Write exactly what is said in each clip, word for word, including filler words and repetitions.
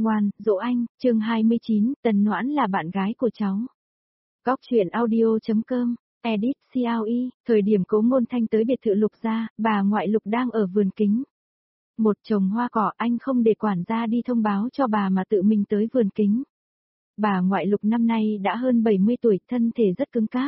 Ngoan, dỗ anh, chương hai mươi chín, Tần Noãn là bạn gái của cháu. Góc truyện audio.com, edit xê e o e, thời điểm Cố Ngôn Thanh tới biệt thự Lục gia, bà ngoại Lục đang ở vườn kính. Một chồng hoa cỏ, anh không để quản gia đi thông báo cho bà mà tự mình tới vườn kính. Bà ngoại Lục năm nay đã hơn bảy mươi tuổi, thân thể rất cứng cáp.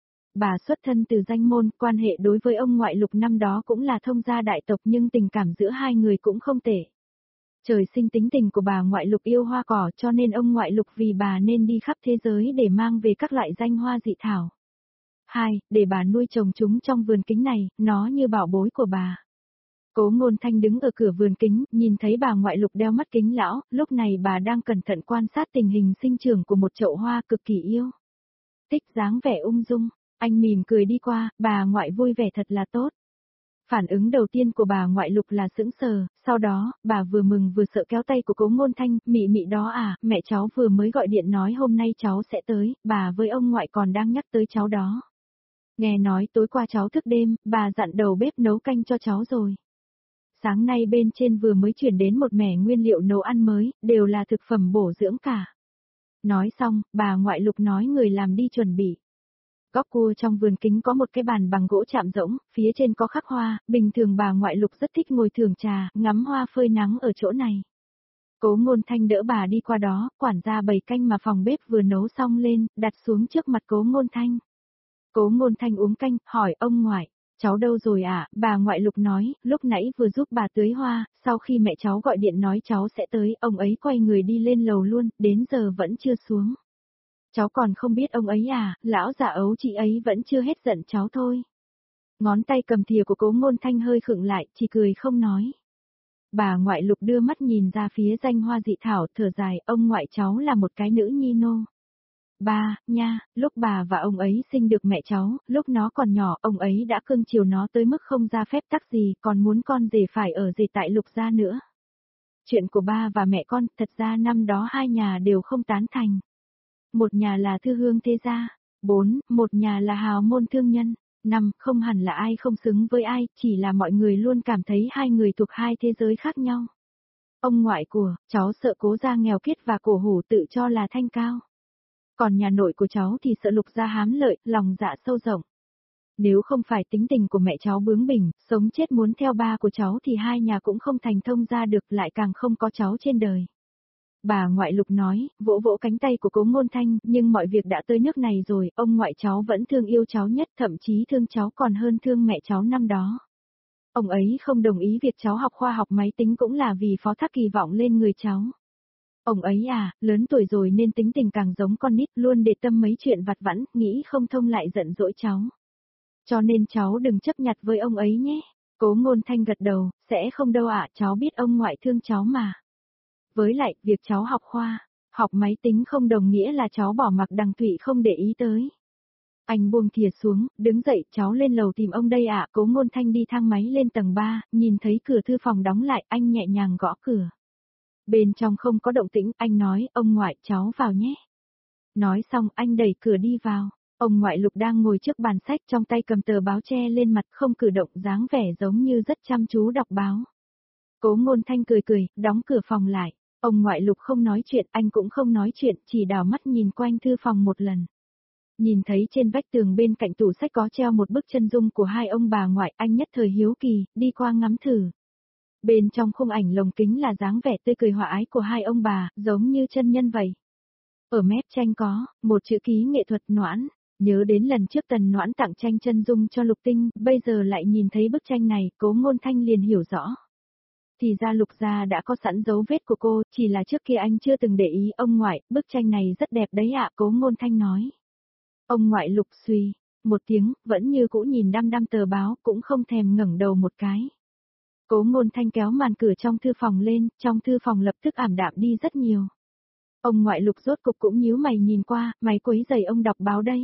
Bà xuất thân từ danh môn, quan hệ đối với ông ngoại Lục năm đó cũng là thông gia đại tộc, nhưng tình cảm giữa hai người cũng không tệ. Trời sinh tính tình của bà ngoại Lục yêu hoa cỏ, cho nên ông ngoại Lục vì bà nên đi khắp thế giới để mang về các loại danh hoa dị thảo. Hai, để bà nuôi trồng chúng trong vườn kính này, nó như bảo bối của bà. Cố Ngôn Thanh đứng ở cửa vườn kính, nhìn thấy bà ngoại Lục đeo mắt kính lão, lúc này bà đang cẩn thận quan sát tình hình sinh trưởng của một chậu hoa cực kỳ yêu. Tích dáng vẻ ung dung, anh mỉm cười đi qua, bà ngoại vui vẻ thật là tốt. Phản ứng đầu tiên của bà ngoại Lục là sững sờ, sau đó, bà vừa mừng vừa sợ kéo tay của Cố Ngôn Thanh, mị mị đó à, mẹ cháu vừa mới gọi điện nói hôm nay cháu sẽ tới, bà với ông ngoại còn đang nhắc tới cháu đó. Nghe nói tối qua cháu thức đêm, bà dặn đầu bếp nấu canh cho cháu rồi. Sáng nay bên trên vừa mới chuyển đến một mẻ nguyên liệu nấu ăn mới, đều là thực phẩm bổ dưỡng cả. Nói xong, bà ngoại Lục nói người làm đi chuẩn bị. Góc cua trong vườn kính có một cái bàn bằng gỗ chạm rỗng, phía trên có khắc hoa, bình thường bà ngoại Lục rất thích ngồi thưởng trà, ngắm hoa phơi nắng ở chỗ này. Cố Ngôn Thanh đỡ bà đi qua đó, quản gia bày canh mà phòng bếp vừa nấu xong lên, đặt xuống trước mặt Cố Ngôn Thanh. Cố Ngôn Thanh uống canh, hỏi ông ngoại, cháu đâu rồi ạ? À? Bà ngoại Lục nói, lúc nãy vừa giúp bà tưới hoa, sau khi mẹ cháu gọi điện nói cháu sẽ tới, ông ấy quay người đi lên lầu luôn, đến giờ vẫn chưa xuống. Cháu còn không biết ông ấy à, lão già ấu chị ấy vẫn chưa hết giận cháu thôi. Ngón tay cầm thìa của Cố Ngôn Thanh hơi khựng lại, chỉ cười không nói. Bà ngoại Lục đưa mắt nhìn ra phía danh hoa dị thảo, thở dài, ông ngoại cháu là một cái nữ nhi nô. Ba, nha, lúc bà và ông ấy sinh được mẹ cháu, lúc nó còn nhỏ, ông ấy đã cưng chiều nó tới mức không ra phép tắc gì, còn muốn con rể phải ở rể tại Lục gia nữa. Chuyện của ba và mẹ con, thật ra năm đó hai nhà đều không tán thành. Một nhà là thư hương thế gia. Bốn, một nhà là hào môn thương nhân. Năm, không hẳn là ai không xứng với ai, chỉ là mọi người luôn cảm thấy hai người thuộc hai thế giới khác nhau. Ông ngoại của, cháu sợ Cố gia nghèo kiết và cổ hủ tự cho là thanh cao. Còn nhà nội của cháu thì sợ Lục gia hám lợi, lòng dạ sâu rộng. Nếu không phải tính tình của mẹ cháu bướng bỉnh, sống chết muốn theo ba của cháu thì hai nhà cũng không thành thông ra được, lại càng không có cháu trên đời. Bà ngoại Lục nói, vỗ vỗ cánh tay của Cố Ngôn Thanh, nhưng mọi việc đã tới nước này rồi, ông ngoại cháu vẫn thương yêu cháu nhất, thậm chí thương cháu còn hơn thương mẹ cháu năm đó. Ông ấy không đồng ý việc cháu học khoa học máy tính cũng là vì phó thác kỳ vọng lên người cháu. Ông ấy à, lớn tuổi rồi nên tính tình càng giống con nít, luôn để tâm mấy chuyện vặt vãnh, nghĩ không thông lại giận dỗi cháu. Cho nên cháu đừng chấp nhặt với ông ấy nhé. Cố Ngôn Thanh gật đầu, sẽ không đâu ạ, cháu biết ông ngoại thương cháu mà. Với lại, việc cháu học khoa, học máy tính không đồng nghĩa là cháu bỏ mặc Đằng Thụy không để ý tới. Anh buông thìa xuống, đứng dậy, cháu lên lầu tìm ông đây ạ. Cố Ngôn Thanh đi thang máy lên tầng ba, nhìn thấy cửa thư phòng đóng lại, anh nhẹ nhàng gõ cửa. Bên trong không có động tĩnh, anh nói, ông ngoại, cháu vào nhé. Nói xong, anh đẩy cửa đi vào. Ông ngoại Lục đang ngồi trước bàn sách, trong tay cầm tờ báo che lên mặt, không cử động, dáng vẻ giống như rất chăm chú đọc báo. Cố Ngôn Thanh cười cười, đóng cửa phòng lại. Ông ngoại Lục không nói chuyện, anh cũng không nói chuyện, chỉ đảo mắt nhìn quanh thư phòng một lần. Nhìn thấy trên vách tường bên cạnh tủ sách có treo một bức chân dung của hai ông bà ngoại, anh nhất thời hiếu kỳ, đi qua ngắm thử. Bên trong khung ảnh lồng kính là dáng vẻ tươi cười hòa ái của hai ông bà, giống như chân nhân vậy. Ở mép tranh có một chữ ký nghệ thuật Noãn, nhớ đến lần trước Tần Noãn tặng tranh chân dung cho Lục Tinh, bây giờ lại nhìn thấy bức tranh này, Cố Ngôn Thanh liền hiểu rõ. Thì ra Lục gia đã có sẵn dấu vết của cô, chỉ là trước kia anh chưa từng để ý. Ông ngoại, bức tranh này rất đẹp đấy ạ, Cố Ngôn Thanh nói. Ông ngoại Lục suy một tiếng, vẫn như cũ nhìn đăm đăm tờ báo, cũng không thèm ngẩng đầu một cái. Cố Ngôn Thanh kéo màn cửa trong thư phòng lên, trong thư phòng lập tức ảm đạm đi rất nhiều. Ông ngoại Lục rốt cục cũng nhíu mày nhìn qua, mày quấy rầy ông đọc báo đấy.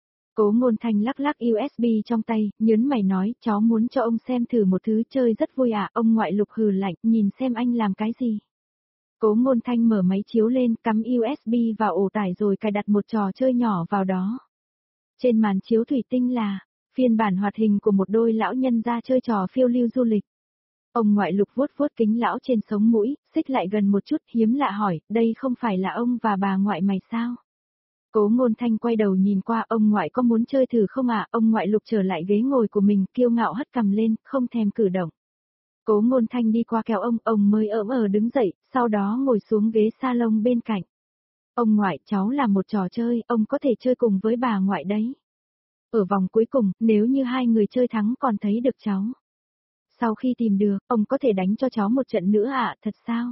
Cố Ngôn Thanh lắc lắc u ét bê trong tay, nhớn mày nói, cháu muốn cho ông xem thử một thứ chơi rất vui à. Ông ngoại Lục hừ lạnh, nhìn xem anh làm cái gì. Cố Ngôn Thanh mở máy chiếu lên, cắm u ét bê vào ổ tải rồi cài đặt một trò chơi nhỏ vào đó. Trên màn chiếu thủy tinh là phiên bản hoạt hình của một đôi lão nhân ra chơi trò phiêu lưu du lịch. Ông ngoại Lục vuốt vuốt kính lão trên sống mũi, xích lại gần một chút hiếm lạ hỏi, đây không phải là ông và bà ngoại mày sao? Cố Ngôn Thanh quay đầu nhìn qua, ông ngoại có muốn chơi thử không ạ? À? Ông ngoại Lục trở lại ghế ngồi của mình, kiêu ngạo hất cằm lên, không thèm cử động. Cố Ngôn Thanh đi qua kéo ông, ông mới ỡm ờ đứng dậy, sau đó ngồi xuống ghế salon bên cạnh. Ông ngoại, cháu là một trò chơi, ông có thể chơi cùng với bà ngoại đấy. Ở vòng cuối cùng, nếu như hai người chơi thắng còn thấy được cháu. Sau khi tìm được, ông có thể đánh cho cháu một trận nữa ạ, à, thật sao?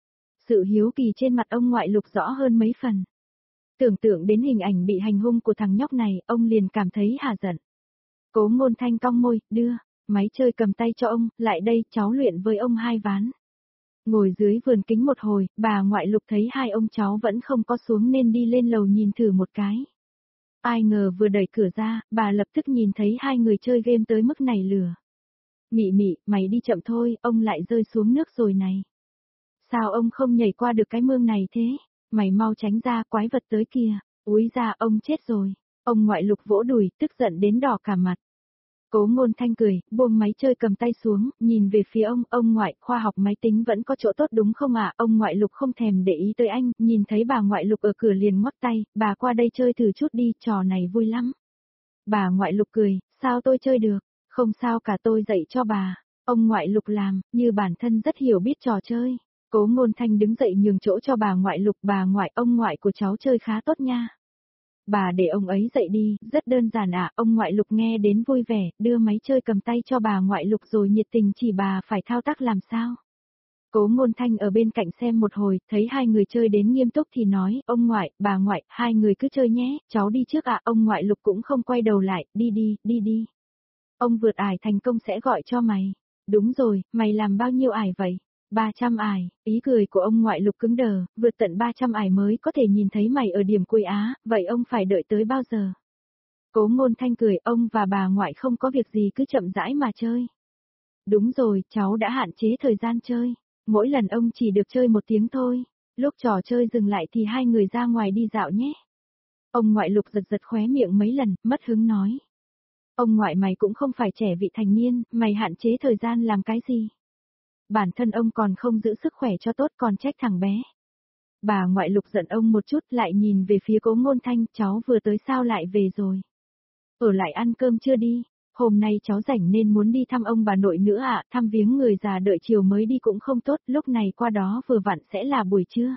Sự hiếu kỳ trên mặt ông ngoại Lục rõ hơn mấy phần. Tưởng tượng đến hình ảnh bị hành hung của thằng nhóc này, ông liền cảm thấy hả giận. Cố Ngôn Thanh cong môi, đưa, máy chơi cầm tay cho ông, lại đây, cháu luyện với ông hai ván. Ngồi dưới vườn kính một hồi, bà ngoại Lục thấy hai ông cháu vẫn không có xuống nên đi lên lầu nhìn thử một cái. Ai ngờ vừa đẩy cửa ra, bà lập tức nhìn thấy hai người chơi game tới mức này lửa. Mị mị, mày đi chậm thôi, ông lại rơi xuống nước rồi này. Sao ông không nhảy qua được cái mương này thế? Mày mau tránh ra, quái vật tới kìa. Úi ra, ông chết rồi. Ông ngoại Lục vỗ đùi, tức giận đến đỏ cả mặt. Cố Ngôn Thanh cười, buông máy chơi cầm tay xuống, nhìn về phía ông, ông ngoại, khoa học máy tính vẫn có chỗ tốt đúng không ạ? À? Ông ngoại Lục không thèm để ý tới anh, nhìn thấy bà ngoại Lục ở cửa liền ngoắc tay, bà qua đây chơi thử chút đi, trò này vui lắm. Bà ngoại Lục cười, sao tôi chơi được? Không sao cả, tôi dạy cho bà. Ông ngoại Lục làm, như bản thân rất hiểu biết trò chơi. Cố Ngôn Thanh đứng dậy nhường chỗ cho bà ngoại Lục, bà ngoại, ông ngoại của cháu chơi khá tốt nha. Bà để ông ấy dậy đi, rất đơn giản ạ, à. Ông ngoại Lục nghe đến vui vẻ, đưa máy chơi cầm tay cho bà ngoại Lục rồi nhiệt tình chỉ bà phải thao tác làm sao. Cố Ngôn Thanh ở bên cạnh xem một hồi, thấy hai người chơi đến nghiêm túc thì nói, ông ngoại, bà ngoại, hai người cứ chơi nhé, cháu đi trước ạ, à. Ông ngoại Lục cũng không quay đầu lại, đi đi, đi đi. Ông vượt ải thành công sẽ gọi cho mày. Đúng rồi, mày làm bao nhiêu ải vậy? ba trăm ải, ý cười của ông ngoại Lục cứng đờ, vượt tận ba trăm ải mới có thể nhìn thấy mày ở điểm cuối Á, vậy ông phải đợi tới bao giờ? Cố Ngôn Thanh cười, ông và bà ngoại không có việc gì cứ chậm rãi mà chơi. Đúng rồi, cháu đã hạn chế thời gian chơi, mỗi lần ông chỉ được chơi một tiếng thôi, lúc trò chơi dừng lại thì hai người ra ngoài đi dạo nhé. Ông ngoại Lục giật giật khóe miệng mấy lần, mất hứng nói. Ông ngoại mày cũng không phải trẻ vị thành niên, mày hạn chế thời gian làm cái gì? Bản thân ông còn không giữ sức khỏe cho tốt còn trách thằng bé. Bà ngoại Lục giận ông một chút lại nhìn về phía Cố Ngôn Thanh, cháu vừa tới sao lại về rồi? Ở lại ăn cơm chưa đi? Hôm nay cháu rảnh nên muốn đi thăm ông bà nội nữa ạ, à, thăm viếng người già đợi chiều mới đi cũng không tốt, lúc này qua đó vừa vặn sẽ là buổi trưa.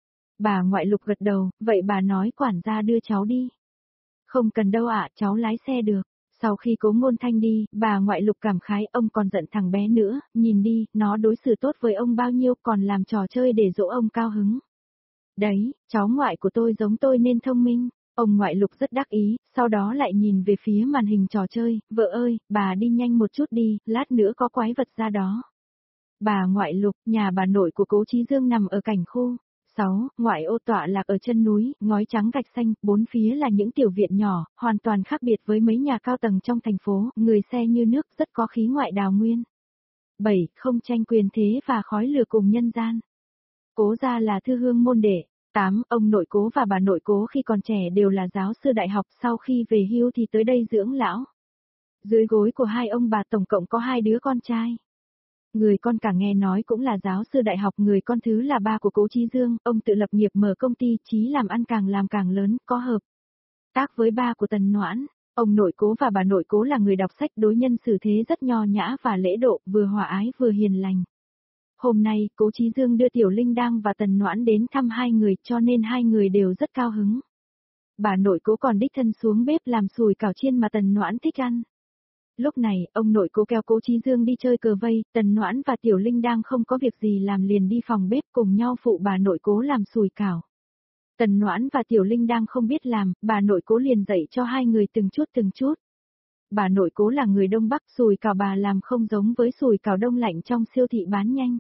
Bà ngoại Lục gật đầu, vậy bà nói quản gia đưa cháu đi. Không cần đâu ạ, à, cháu lái xe được. Sau khi Cố Ngôn Thanh đi, bà ngoại Lục cảm khái ông còn giận thằng bé nữa, nhìn đi, nó đối xử tốt với ông bao nhiêu còn làm trò chơi để dỗ ông cao hứng. Đấy, cháu ngoại của tôi giống tôi nên thông minh, ông ngoại Lục rất đắc ý, sau đó lại nhìn về phía màn hình trò chơi, vợ ơi, bà đi nhanh một chút đi, lát nữa có quái vật ra đó. Bà ngoại Lục, nhà bà nội của Cố Chí Dương nằm ở cảnh khu. sáu. Ngoại ô tọa lạc ở chân núi, ngói trắng gạch xanh, bốn phía là những tiểu viện nhỏ, hoàn toàn khác biệt với mấy nhà cao tầng trong thành phố, người xe như nước, rất có khí ngoại đào nguyên. bảy. Không tranh quyền thế và khói lửa cùng nhân gian. Cố gia là thư hương môn đệ. tám. Ông nội Cố và bà nội Cố khi còn trẻ đều là giáo sư đại học, sau khi về hưu thì tới đây dưỡng lão. Dưới gối của hai ông bà tổng cộng có hai đứa con trai. Người con cả nghe nói cũng là giáo sư đại học, người con thứ là ba của Cố Chí Dương, ông tự lập nghiệp mở công ty, chí làm ăn càng làm càng lớn, có hợp tác với ba của Tần Noãn. Ông nội Cố và bà nội Cố là người đọc sách, đối nhân xử thế rất nho nhã và lễ độ, vừa hòa ái vừa hiền lành. Hôm nay, Cố Chí Dương đưa Tiểu Linh Đang và Tần Noãn đến thăm hai người, cho nên hai người đều rất cao hứng. Bà nội Cố còn đích thân xuống bếp làm sùi cảo chiên mà Tần Noãn thích ăn. Lúc này, ông nội Cố kéo Cố Chí Dương đi chơi cờ vây, Tần Noãn và Tiểu Linh Đang không có việc gì làm liền đi phòng bếp cùng nhau phụ bà nội Cố làm sùi cảo. Tần Noãn và Tiểu Linh Đang không biết làm, bà nội Cố liền dạy cho hai người từng chút từng chút. Bà nội Cố là người Đông Bắc, sùi cảo bà làm không giống với sùi cảo đông lạnh trong siêu thị bán nhanh.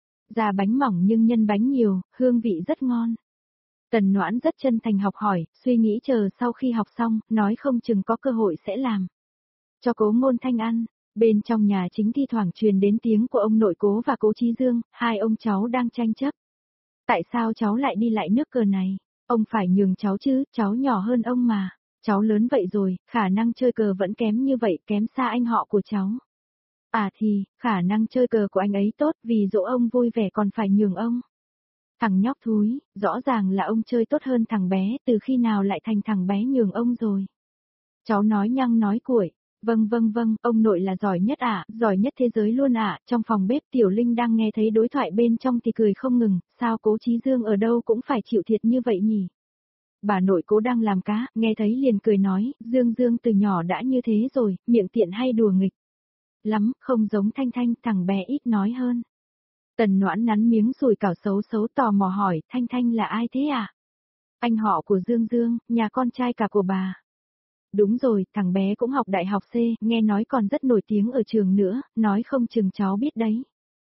Da bánh mỏng nhưng nhân bánh nhiều, hương vị rất ngon. Tần Noãn rất chân thành học hỏi, suy nghĩ chờ sau khi học xong, nói không chừng có cơ hội sẽ làm. Cho Cố Ngôn Thanh ăn, bên trong nhà chính thi thoảng truyền đến tiếng của ông nội Cố và Cố Chí Dương, hai ông cháu đang tranh chấp. Tại sao cháu lại đi lại nước cờ này? Ông phải nhường cháu chứ, cháu nhỏ hơn ông mà. Cháu lớn vậy rồi, khả năng chơi cờ vẫn kém như vậy, kém xa anh họ của cháu. À thì, khả năng chơi cờ của anh ấy tốt vì dỗ ông vui vẻ còn phải nhường ông. Thằng nhóc thúi, rõ ràng là ông chơi tốt hơn thằng bé, từ khi nào lại thành thằng bé nhường ông rồi. Cháu nói nhăng nói cuội. Vâng vâng vâng, ông nội là giỏi nhất ạ, giỏi nhất thế giới luôn ạ. Trong phòng bếp Tiểu Linh đang nghe thấy đối thoại bên trong thì cười không ngừng, sao Cố Chí Dương ở đâu cũng phải chịu thiệt như vậy nhỉ? Bà nội Cố đang làm cá, nghe thấy liền cười nói, Dương Dương từ nhỏ đã như thế rồi, miệng tiện hay đùa nghịch. Lắm, không giống Thanh Thanh, thằng bé ít nói hơn. Tần Noãn nắn miếng sùi cảo xấu xấu tò mò hỏi, Thanh Thanh là ai thế à? Anh họ của Dương Dương, nhà con trai cả của bà. Đúng rồi, thằng bé cũng học đại học C, nghe nói còn rất nổi tiếng ở trường nữa, nói không chừng cháu biết đấy.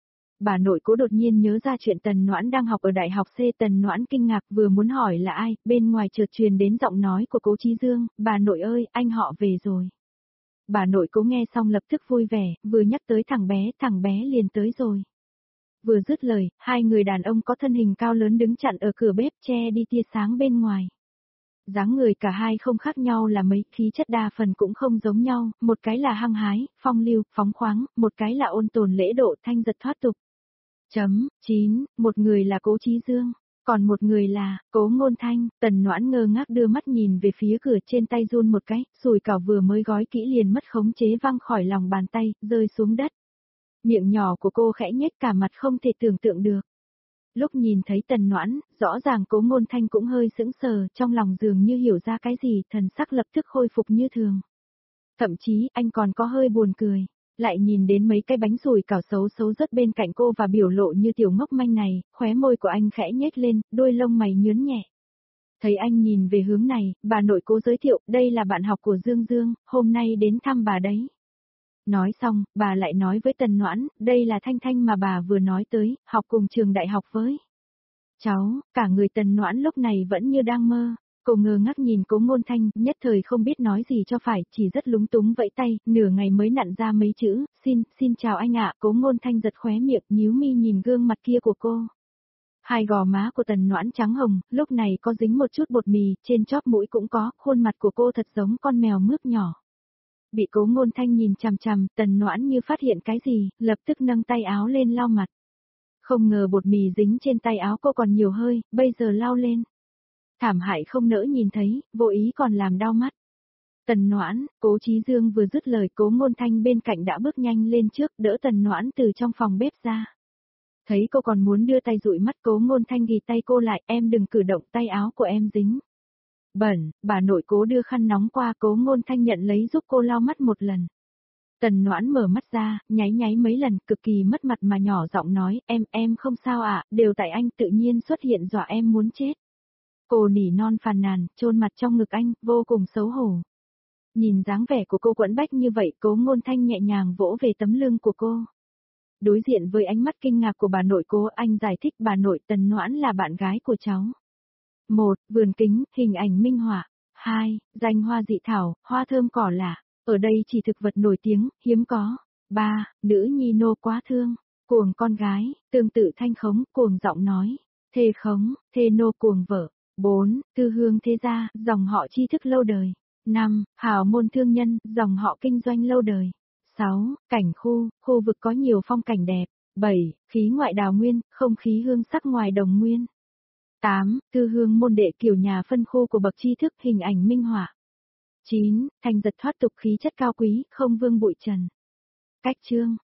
Bà nội Cố đột nhiên nhớ ra chuyện Tần Noãn đang học ở đại học C, Tần Noãn kinh ngạc vừa muốn hỏi là ai, bên ngoài chợt truyền đến giọng nói của Cố Chí Dương, bà nội ơi, anh họ về rồi. Bà nội Cố nghe xong lập tức vui vẻ, vừa nhắc tới thằng bé, thằng bé liền tới rồi. Vừa dứt lời, hai người đàn ông có thân hình cao lớn đứng chặn ở cửa bếp che đi tia sáng bên ngoài. Dáng người cả hai không khác nhau là mấy, khí chất đa phần cũng không giống nhau, một cái là hăng hái, phong lưu, phóng khoáng, một cái là ôn tồn lễ độ thanh giật thoát tục. Chấm, chín, một người là Cố Chí Dương, còn một người là, Cố Ngôn Thanh, Tần Noãn ngơ ngác đưa mắt nhìn về phía cửa trên tay run một cái, sùi cảo vừa mới gói kỹ liền mất khống chế văng khỏi lòng bàn tay, rơi xuống đất. Miệng nhỏ của cô khẽ nhếch cả mặt không thể tưởng tượng được. Lúc nhìn thấy Tần Noãn, rõ ràng Cố Ngôn Thanh cũng hơi sững sờ, trong lòng dường như hiểu ra cái gì, thần sắc lập tức khôi phục như thường. Thậm chí, anh còn có hơi buồn cười, lại nhìn đến mấy cái bánh sùi cảo xấu xấu rất bên cạnh cô và biểu lộ như tiểu ngốc manh này, khóe môi của anh khẽ nhếch lên, đôi lông mày nhướn nhẹ. Thấy anh nhìn về hướng này, bà nội Cố giới thiệu, đây là bạn học của Dương Dương, hôm nay đến thăm bà đấy. Nói xong, bà lại nói với Tần Noãn, đây là Thanh Thanh mà bà vừa nói tới, học cùng trường đại học với. Cháu, cả người Tần Noãn lúc này vẫn như đang mơ. Cô ngơ ngác nhìn Cố Ngôn Thanh, nhất thời không biết nói gì cho phải, chỉ rất lúng túng vẫy tay, nửa ngày mới nặn ra mấy chữ, xin, xin chào anh ạ. Cố Ngôn Thanh giật khóe miệng, nhíu mi nhìn gương mặt kia của cô. Hai gò má của Tần Noãn trắng hồng, lúc này có dính một chút bột mì, trên chóp mũi cũng có, khuôn mặt của cô thật giống con mèo mướp nhỏ. Bị Cố Ngôn Thanh nhìn chằm chằm, Tần Noãn như phát hiện cái gì, lập tức nâng tay áo lên lau mặt. Không ngờ bột mì dính trên tay áo cô còn nhiều hơi, bây giờ lau lên. Thảm hại không nỡ nhìn thấy, vô ý còn làm đau mắt. Tần Noãn, Cố Chí Dương vừa dứt lời, Cố Ngôn Thanh bên cạnh đã bước nhanh lên trước, đỡ Tần Noãn từ trong phòng bếp ra. Thấy cô còn muốn đưa tay dụi mắt, Cố Ngôn Thanh ghi tay cô lại, em đừng cử động, tay áo của em dính. Bẩn, bà nội Cố đưa khăn nóng qua, Cố Ngôn Thanh nhận lấy giúp cô lau mắt một lần. Tần Noãn mở mắt ra, nháy nháy mấy lần, cực kỳ mất mặt mà nhỏ giọng nói, em, em không sao ạ, đều tại anh tự nhiên xuất hiện dọa em muốn chết. Cô nỉ non phàn nàn, chôn mặt trong ngực anh, vô cùng xấu hổ. Nhìn dáng vẻ của cô quẫn bách như vậy, Cố Ngôn Thanh nhẹ nhàng vỗ về tấm lưng của cô. Đối diện với ánh mắt kinh ngạc của bà nội Cố, anh giải thích bà nội Tần Noãn là bạn gái của cháu. Một, vườn kính, hình ảnh minh họa. Hai, danh hoa dị thảo, hoa thơm cỏ lạ. Ở đây chỉ thực vật nổi tiếng, hiếm có. Ba, nữ nhi nô quá thương. Cuồng con gái, tương tự thanh khống, cuồng giọng nói. Thê khống, thê nô cuồng vợ. Bốn, tư hương thế gia, dòng họ tri thức lâu đời. Năm, hào môn thương nhân, dòng họ kinh doanh lâu đời. Sáu, cảnh khu, khu vực có nhiều phong cảnh đẹp. Bảy, khí ngoại đào nguyên, không khí hương sắc ngoài đồng nguyên. Tám, tư hương môn đệ kiểu nhà phân khu của bậc tri thức, hình ảnh minh họa. Chín, thành giật thoát tục, khí chất cao quý, không vương bụi trần. Cách chương